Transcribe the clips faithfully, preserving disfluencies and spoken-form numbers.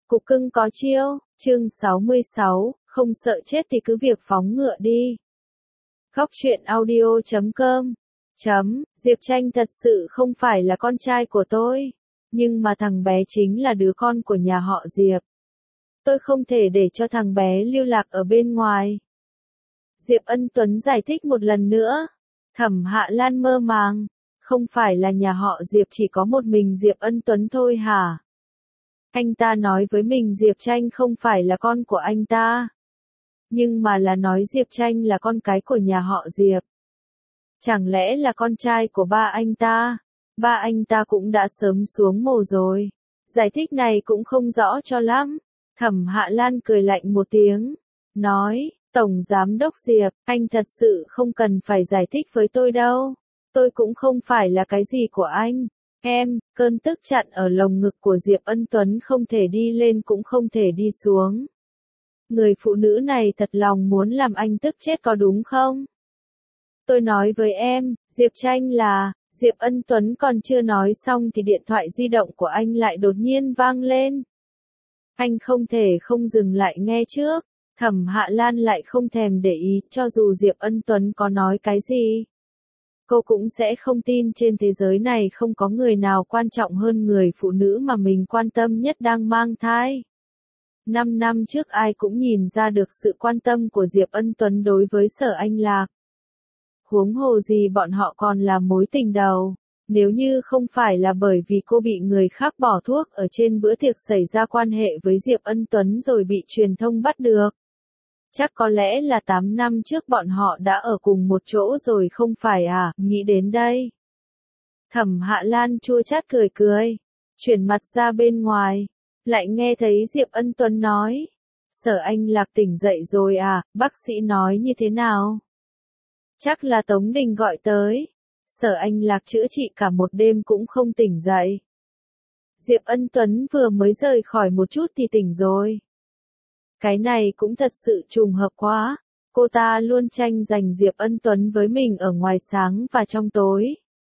Cục cưng có chiêu, chương sáu mươi sáu, không sợ chết thì cứ việc phóng ngựa đi. Góc truyện audio chấm com chấm, Diệp Tranh thật sự không phải là con trai của tôi, nhưng mà thằng bé chính là đứa con của nhà họ Diệp. Tôi không thể để cho thằng bé lưu lạc ở bên ngoài. Diệp Ân Tuấn giải thích một lần nữa. Thẩm Hạ Lan mơ màng, không phải là nhà họ Diệp chỉ có một mình Diệp Ân Tuấn thôi hả? Anh ta nói với mình Diệp Tranh không phải là con của anh ta, nhưng mà là nói Diệp Tranh là con cái của nhà họ Diệp. Chẳng lẽ là con trai của ba anh ta? Ba anh ta cũng đã sớm xuống mồ rồi. Giải thích này cũng không rõ cho lắm. Thẩm Hạ Lan cười lạnh một tiếng, nói, Tổng Giám đốc Diệp, anh thật sự không cần phải giải thích với tôi đâu. Tôi cũng không phải là cái gì của anh. Em, cơn tức chặn ở lồng ngực của Diệp Ân Tuấn không thể đi lên cũng không thể đi xuống. Người phụ nữ này thật lòng muốn làm anh tức chết có đúng không? Tôi nói với em, Diệp Tranh là, Diệp Ân Tuấn còn chưa nói xong thì điện thoại di động của anh lại đột nhiên vang lên. Anh không thể không dừng lại nghe trước. Thẩm Hạ Lan lại không thèm để ý, cho dù Diệp Ân Tuấn có nói cái gì. Cô cũng sẽ không tin trên thế giới này không có người nào quan trọng hơn người phụ nữ mà mình quan tâm nhất đang mang thai. Năm năm trước ai cũng nhìn ra được sự quan tâm của Diệp Ân Tuấn đối với Sở Anh Lạc. Huống hồ gì bọn họ còn là mối tình đầu. Nếu như không phải là bởi vì cô bị người khác bỏ thuốc ở trên bữa tiệc xảy ra quan hệ với Diệp Ân Tuấn rồi bị truyền thông bắt được. Chắc có lẽ là tám năm trước bọn họ đã ở cùng một chỗ rồi không phải à, nghĩ đến đây. Thẩm Hạ Lan chua chát cười cười, chuyển mặt ra bên ngoài, lại nghe thấy Diệp Ân Tuấn nói. Sở Anh Lạc tỉnh dậy rồi à, bác sĩ nói như thế nào? Chắc là Tống Đình gọi tới. Sở Anh Lạc chữa trị cả một đêm cũng không tỉnh dậy. Diệp Ân Tuấn vừa mới rời khỏi một chút thì tỉnh rồi. Cái này cũng thật sự trùng hợp quá. Cô ta luôn tranh giành Diệp Ân Tuấn với mình ở ngoài sáng và trong tối.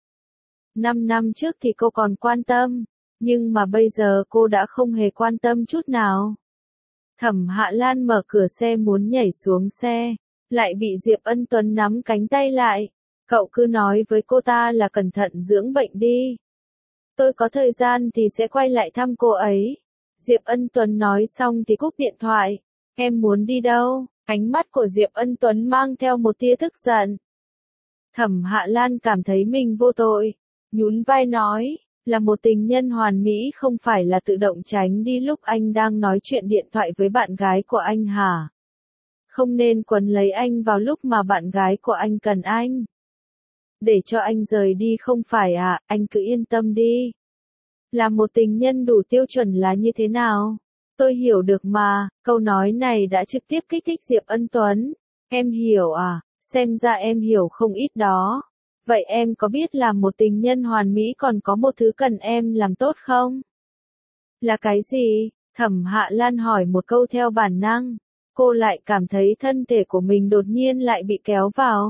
Năm năm trước thì cô còn quan tâm, nhưng mà bây giờ cô đã không hề quan tâm chút nào. Thẩm Hạ Lan mở cửa xe muốn nhảy xuống xe, lại bị Diệp Ân Tuấn nắm cánh tay lại. Cậu cứ nói với cô ta là cẩn thận dưỡng bệnh đi. Tôi có thời gian thì sẽ quay lại thăm cô ấy. Diệp Ân Tuấn nói xong thì cúp điện thoại. Em muốn đi đâu? Ánh mắt của Diệp Ân Tuấn mang theo một tia tức giận. Thẩm Hạ Lan cảm thấy mình vô tội, nhún vai nói, là một tình nhân hoàn mỹ không phải là tự động tránh đi lúc anh đang nói chuyện điện thoại với bạn gái của anh hả? Không nên quấn lấy anh vào lúc mà bạn gái của anh cần anh. Để cho anh rời đi không phải à, anh cứ yên tâm đi. Là một tình nhân đủ tiêu chuẩn là như thế nào? Tôi hiểu được mà, câu nói này đã trực tiếp kích thích Diệp Ân Tuấn. Em hiểu à, xem ra em hiểu không ít đó. Vậy em có biết là một tình nhân hoàn mỹ còn có một thứ cần em làm tốt không? Là cái gì? Thẩm Hạ Lan hỏi một câu theo bản năng. Cô lại cảm thấy thân thể của mình đột nhiên lại bị kéo vào.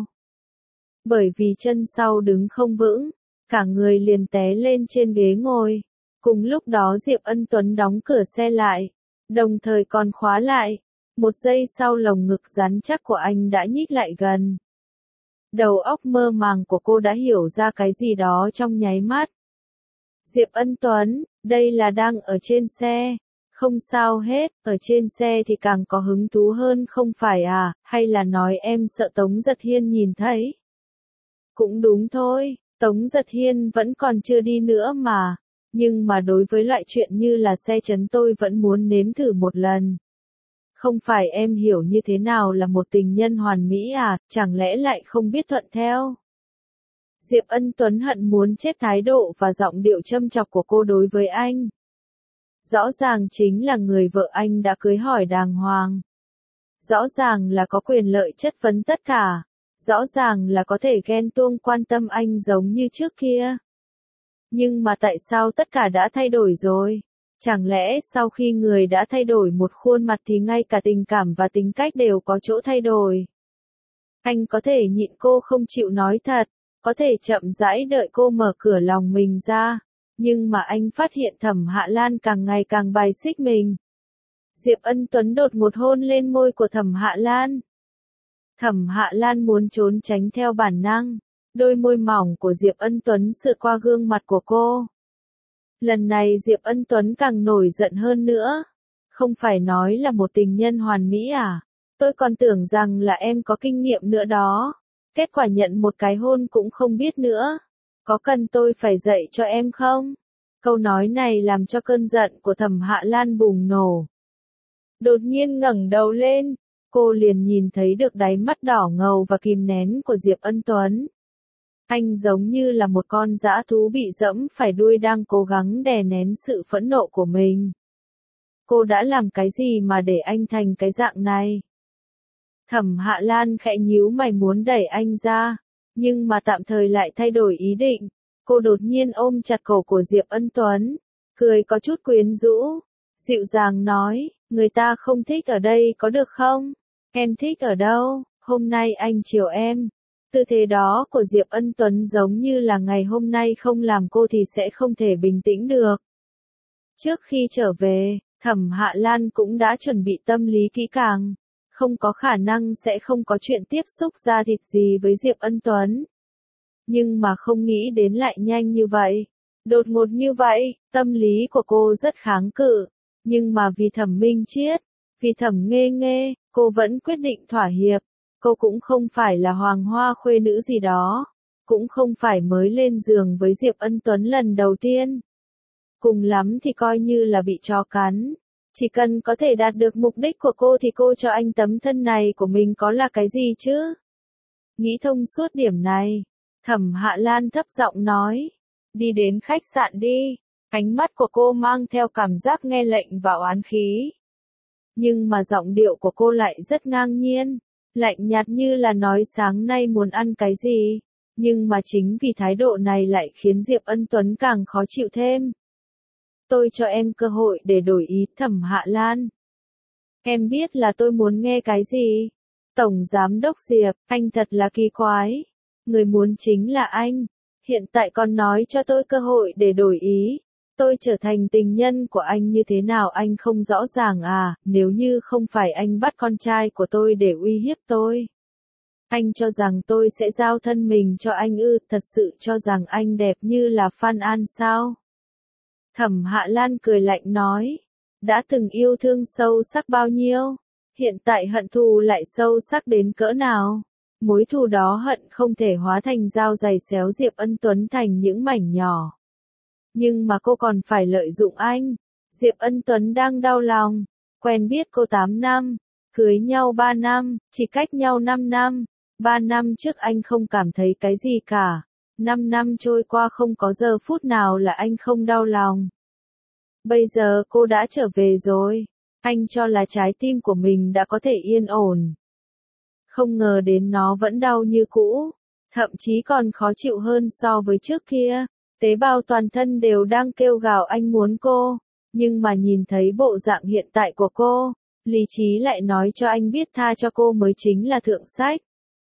Bởi vì chân sau đứng không vững, cả người liền té lên trên ghế ngồi. Cùng lúc đó Diệp Ân Tuấn đóng cửa xe lại, đồng thời còn khóa lại. Một giây sau lồng ngực rắn chắc của anh đã nhích lại gần. Đầu óc mơ màng của cô đã hiểu ra cái gì đó trong nháy mắt. Diệp Ân Tuấn, đây là đang ở trên xe. Không sao hết, ở trên xe thì càng có hứng thú hơn không phải à, hay là nói em sợ Tống Giật Hiên nhìn thấy? Cũng đúng thôi, Tống Giật Hiên vẫn còn chưa đi nữa mà. Nhưng mà đối với loại chuyện như là xe chấn tôi vẫn muốn nếm thử một lần. Không phải em hiểu như thế nào là một tình nhân hoàn mỹ à, chẳng lẽ lại không biết thuận theo? Diệp Ân Tuấn hận muốn chết thái độ và giọng điệu châm chọc của cô đối với anh. Rõ ràng chính là người vợ anh đã cưới hỏi đàng hoàng. Rõ ràng là có quyền lợi chất vấn tất cả. Rõ ràng là có thể ghen tuông quan tâm anh giống như trước kia. Nhưng mà tại sao tất cả đã thay đổi rồi? Chẳng lẽ sau khi người đã thay đổi một khuôn mặt thì ngay cả tình cảm và tính cách đều có chỗ thay đổi? Anh có thể nhịn cô không chịu nói thật, có thể chậm rãi đợi cô mở cửa lòng mình ra, nhưng mà anh phát hiện Thẩm Hạ Lan càng ngày càng bài xích mình. Diệp Ân Tuấn đột ngột hôn lên môi của Thẩm Hạ Lan. Thẩm Hạ Lan muốn trốn tránh theo bản năng, đôi môi mỏng của Diệp Ân Tuấn sượt qua gương mặt của cô. Lần này Diệp Ân Tuấn càng nổi giận hơn nữa. Không phải nói là một tình nhân hoàn mỹ à? Tôi còn tưởng rằng là em có kinh nghiệm nữa đó. Kết quả nhận một cái hôn cũng không biết nữa. Có cần tôi phải dạy cho em không? Câu nói này làm cho cơn giận của Thẩm Hạ Lan bùng nổ. Đột nhiên ngẩng đầu lên, cô liền nhìn thấy được đáy mắt đỏ ngầu và kìm nén của Diệp Ân Tuấn. Anh giống như là một con dã thú bị dẫm phải đuôi đang cố gắng đè nén sự phẫn nộ của mình. Cô đã làm cái gì mà để anh thành cái dạng này? Thẩm Hạ Lan khẽ nhíu mày muốn đẩy anh ra, nhưng mà tạm thời lại thay đổi ý định. Cô đột nhiên ôm chặt cổ của Diệp Ân Tuấn, cười có chút quyến rũ, dịu dàng nói, người ta không thích ở đây có được không? Em thích ở đâu? Hôm nay anh chiều em. Tư thế đó của Diệp Ân Tuấn giống như là ngày hôm nay không làm cô thì sẽ không thể bình tĩnh được. Trước khi trở về, Thẩm Hạ Lan cũng đã chuẩn bị tâm lý kỹ càng, không có khả năng sẽ không có chuyện tiếp xúc da thịt gì với Diệp Ân Tuấn. Nhưng mà không nghĩ đến lại nhanh như vậy, đột ngột như vậy, tâm lý của cô rất kháng cự, nhưng mà vì Thẩm Minh Chiết, vì Thẩm Nghê Nghê, cô vẫn quyết định thỏa hiệp. Cô cũng không phải là hoàng hoa khuê nữ gì đó, cũng không phải mới lên giường với Diệp Ân Tuấn lần đầu tiên. Cùng lắm thì coi như là bị chó cắn, chỉ cần có thể đạt được mục đích của cô thì cô cho anh tấm thân này của mình có là cái gì chứ? Nghĩ thông suốt điểm này, Thẩm Hạ Lan thấp giọng nói, đi đến khách sạn đi. Ánh mắt của cô mang theo cảm giác nghe lệnh và oán khí. Nhưng mà giọng điệu của cô lại rất ngang nhiên, lạnh nhạt như là nói sáng nay muốn ăn cái gì. Nhưng mà chính vì thái độ này lại khiến Diệp Ân Tuấn càng khó chịu thêm. Tôi cho em cơ hội để đổi ý, Thẩm Hạ Lan. Em biết là tôi muốn nghe cái gì? Tổng Giám đốc Diệp, anh thật là kỳ quái. Người muốn chính là anh. Hiện tại còn nói cho tôi cơ hội để đổi ý. Tôi trở thành tình nhân của anh như thế nào anh không rõ ràng à, nếu như không phải anh bắt con trai của tôi để uy hiếp tôi. Anh cho rằng tôi sẽ giao thân mình cho anh ư, thật sự cho rằng anh đẹp như là Phan An sao? Thẩm Hạ Lan cười lạnh nói, đã từng yêu thương sâu sắc bao nhiêu, hiện tại hận thù lại sâu sắc đến cỡ nào? Mối thù đó hận không thể hóa thành dao giày xéo Diệp Ân Tuấn thành những mảnh nhỏ. Nhưng mà cô còn phải lợi dụng anh. Diệp Ân Tuấn đang đau lòng, quen biết cô tám năm, cưới nhau ba năm, chỉ cách nhau năm năm. ba năm trước anh không cảm thấy cái gì cả. năm năm trôi qua không có giờ phút nào là anh không đau lòng. Bây giờ cô đã trở về rồi. Anh cho là trái tim của mình đã có thể yên ổn. Không ngờ đến nó vẫn đau như cũ. Thậm chí còn khó chịu hơn so với trước kia. Tế bào toàn thân đều đang kêu gào anh muốn cô. Nhưng mà nhìn thấy bộ dạng hiện tại của cô, lý trí lại nói cho anh biết tha cho cô mới chính là thượng sách.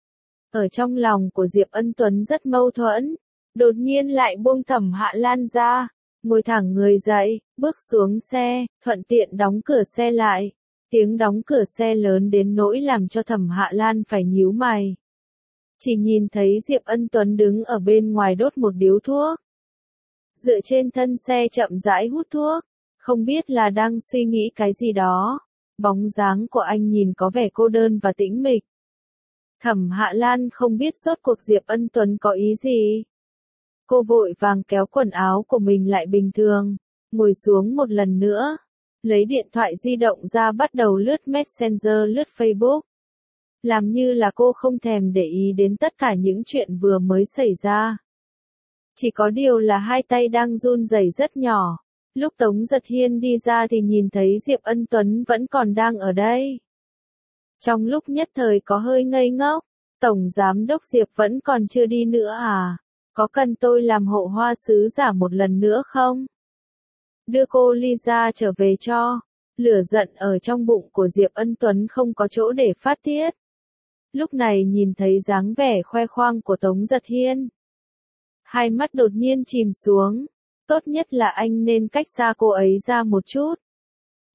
Ở trong lòng của Diệp Ân Tuấn rất mâu thuẫn, đột nhiên lại buông Thẩm Hạ Lan ra, ngồi thẳng người dậy, bước xuống xe, thuận tiện đóng cửa xe lại. Tiếng đóng cửa xe lớn đến nỗi làm cho Thẩm Hạ Lan phải nhíu mày. Chỉ nhìn thấy Diệp Ân Tuấn đứng ở bên ngoài đốt một điếu thuốc. Dựa trên thân xe chậm rãi hút thuốc, không biết là đang suy nghĩ cái gì đó. Bóng dáng của anh nhìn có vẻ cô đơn và tĩnh mịch. Thẩm Hạ Lan không biết rốt cuộc Diệp Ân Tuấn có ý gì. Cô vội vàng kéo quần áo của mình lại bình thường, ngồi xuống một lần nữa, lấy điện thoại di động ra bắt đầu lướt Messenger lướt Facebook. Làm như là cô không thèm để ý đến tất cả những chuyện vừa mới xảy ra. Chỉ có điều là hai tay đang run rẩy rất nhỏ. Lúc Tống Giật Hiên đi ra thì nhìn thấy Diệp Ân Tuấn vẫn còn đang ở đây. Trong lúc nhất thời có hơi ngây ngốc, Tổng Giám đốc Diệp vẫn còn chưa đi nữa à? Có cần tôi làm hộ hoa sứ giả một lần nữa không? Đưa cô Lisa trở về cho. Lửa giận ở trong bụng của Diệp Ân Tuấn không có chỗ để phát tiết. Lúc này nhìn thấy dáng vẻ khoe khoang của Tống Giật Hiên. Hai mắt đột nhiên chìm xuống. Tốt nhất là anh nên cách xa cô ấy ra một chút.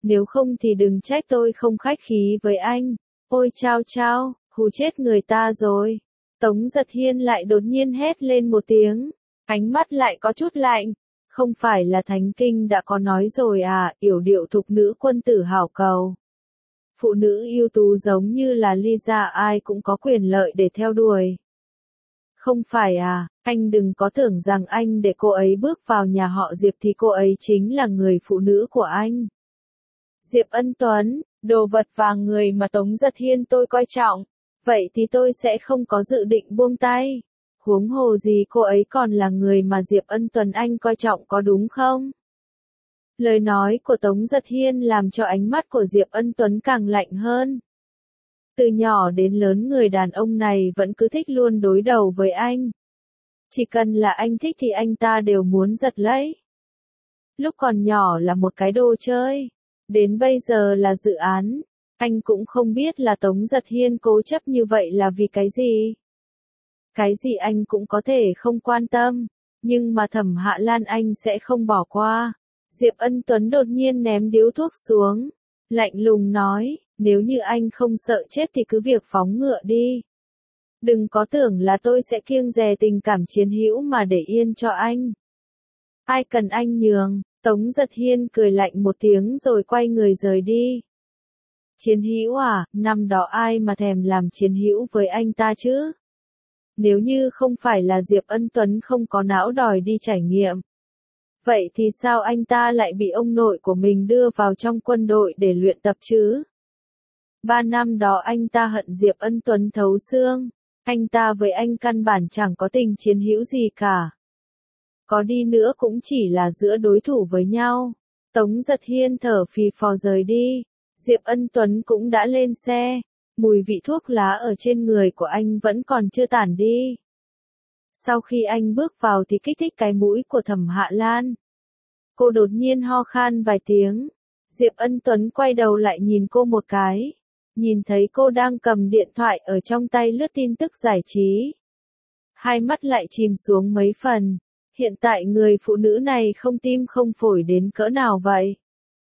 nếu không thì đừng trách tôi không khách khí với anh. Ôi chao chao, hù chết người ta rồi. Tống Giật Hiên lại đột nhiên hét lên một tiếng, ánh mắt lại có chút lạnh. Không phải là Thánh Kinh đã có nói rồi à, yểu điệu thục nữ quân tử hảo cầu. Phụ nữ ưu tú giống như là Lisa ai cũng có quyền lợi để theo đuổi. Không phải à, anh đừng có tưởng rằng anh để cô ấy bước vào nhà họ Diệp thì cô ấy chính là người phụ nữ của anh. Diệp Ân Tuấn, đồ vật và người mà Tống Giật Hiên tôi coi trọng, vậy thì tôi sẽ không có dự định buông tay. Huống hồ gì cô ấy còn là người mà Diệp Ân Tuấn anh coi trọng có đúng không? Lời nói của Tống Giật Hiên làm cho ánh mắt của Diệp Ân Tuấn càng lạnh hơn. Từ nhỏ đến lớn người đàn ông này vẫn cứ thích luôn đối đầu với anh. Chỉ cần là anh thích thì anh ta đều muốn giật lấy. Lúc còn nhỏ là một cái đồ chơi, đến bây giờ là dự án. Anh cũng không biết là Tống Giật Hiên cố chấp như vậy là vì cái gì. Cái gì anh cũng có thể không quan tâm, nhưng mà Thẩm Hạ Lan anh sẽ không bỏ qua. Diệp Ân Tuấn đột nhiên ném điếu thuốc xuống, lạnh lùng nói, nếu như anh không sợ chết thì cứ việc phóng ngựa đi. Đừng có tưởng là tôi sẽ kiêng dè tình cảm chiến hữu mà để yên cho anh. Ai cần anh nhường, Tống Giật Hiên cười lạnh một tiếng rồi quay người rời đi. Chiến hữu à, năm đó ai mà thèm làm chiến hữu với anh ta chứ? Nếu như không phải là Diệp Ân Tuấn không có não đòi đi trải nghiệm. Vậy thì sao anh ta lại bị ông nội của mình đưa vào trong quân đội để luyện tập chứ? Ba năm đó anh ta hận Diệp Ân Tuấn thấu xương. Anh ta với anh căn bản chẳng có tình chiến hữu gì cả. Có đi nữa cũng chỉ là giữa đối thủ với nhau. Tống Giật Hiên thở phì phò rời đi. Diệp Ân Tuấn cũng đã lên xe. Mùi vị thuốc lá ở trên người của anh vẫn còn chưa tản đi. Sau khi anh bước vào thì kích thích cái mũi của Thẩm Hạ Lan. Cô đột nhiên ho khan vài tiếng. Diệp Ân Tuấn quay đầu lại nhìn cô một cái. Nhìn thấy cô đang cầm điện thoại ở trong tay lướt tin tức giải trí. Hai mắt lại chìm xuống mấy phần. Hiện tại người phụ nữ này không tim không phổi đến cỡ nào vậy?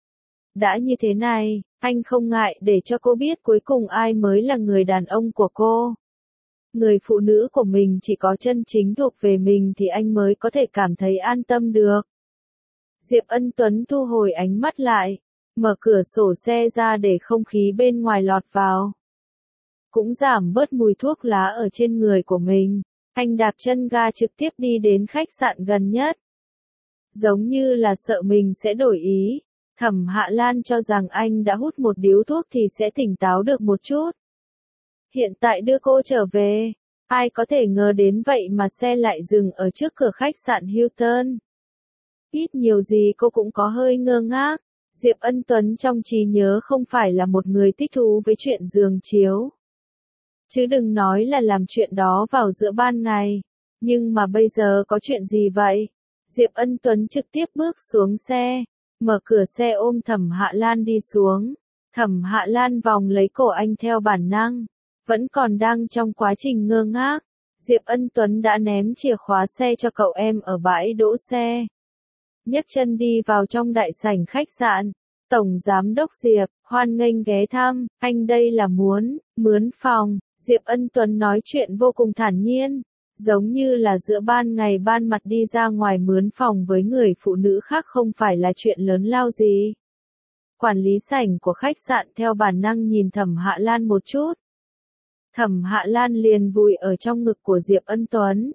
Đã như thế này, anh không ngại để cho cô biết cuối cùng ai mới là người đàn ông của cô. Người phụ nữ của mình chỉ có chân chính thuộc về mình thì anh mới có thể cảm thấy an tâm được. Diệp Ân Tuấn thu hồi ánh mắt lại, mở cửa sổ xe ra để không khí bên ngoài lọt vào. Cũng giảm bớt mùi thuốc lá ở trên người của mình, anh đạp chân ga trực tiếp đi đến khách sạn gần nhất. Giống như là sợ mình sẽ đổi ý, Thẩm Hạ Lan cho rằng anh đã hút một điếu thuốc thì sẽ tỉnh táo được một chút. Hiện tại đưa cô trở về, ai có thể ngờ đến vậy mà xe lại dừng ở trước cửa khách sạn Hilton. Ít nhiều gì cô cũng có hơi ngơ ngác, Diệp Ân Tuấn trong trí nhớ không phải là một người thích thú với chuyện giường chiếu. Chứ đừng nói là làm chuyện đó vào giữa ban ngày. Nhưng mà bây giờ có chuyện gì vậy? Diệp Ân Tuấn trực tiếp bước xuống xe, mở cửa xe ôm Thẩm Hạ Lan đi xuống. Thẩm Hạ Lan vòng lấy cổ anh theo bản năng, vẫn còn đang trong quá trình ngơ ngác. Diệp Ân Tuấn đã ném chìa khóa xe cho cậu em ở bãi đỗ xe. Nhấc chân đi vào trong đại sảnh khách sạn. Tổng Giám đốc Diệp, hoan nghênh ghé thăm, anh đây là muốn, mướn phòng. Diệp Ân Tuấn nói chuyện vô cùng thản nhiên, giống như là giữa ban ngày ban mặt đi ra ngoài mướn phòng với người phụ nữ khác không phải là chuyện lớn lao gì. Quản lý sảnh của khách sạn theo bản năng nhìn Thẩm Hạ Lan một chút. Thẩm Hạ Lan liền vùi ở trong ngực của Diệp Ân Tuấn.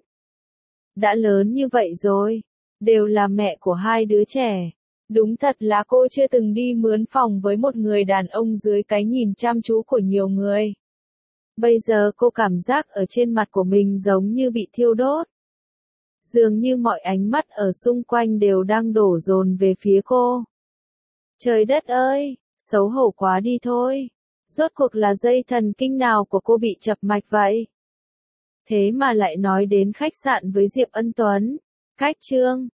Đã lớn như vậy rồi, đều là mẹ của hai đứa trẻ. Đúng thật là cô chưa từng đi mướn phòng với một người đàn ông dưới cái nhìn chăm chú của nhiều người. Bây giờ cô cảm giác ở trên mặt của mình giống như bị thiêu đốt. Dường như mọi ánh mắt ở xung quanh đều đang đổ dồn về phía cô. Trời đất ơi, xấu hổ quá đi thôi. Rốt cuộc là dây thần kinh nào của cô bị chập mạch vậy? Thế mà lại nói đến khách sạn với Diệp Ân Tuấn. Cách chương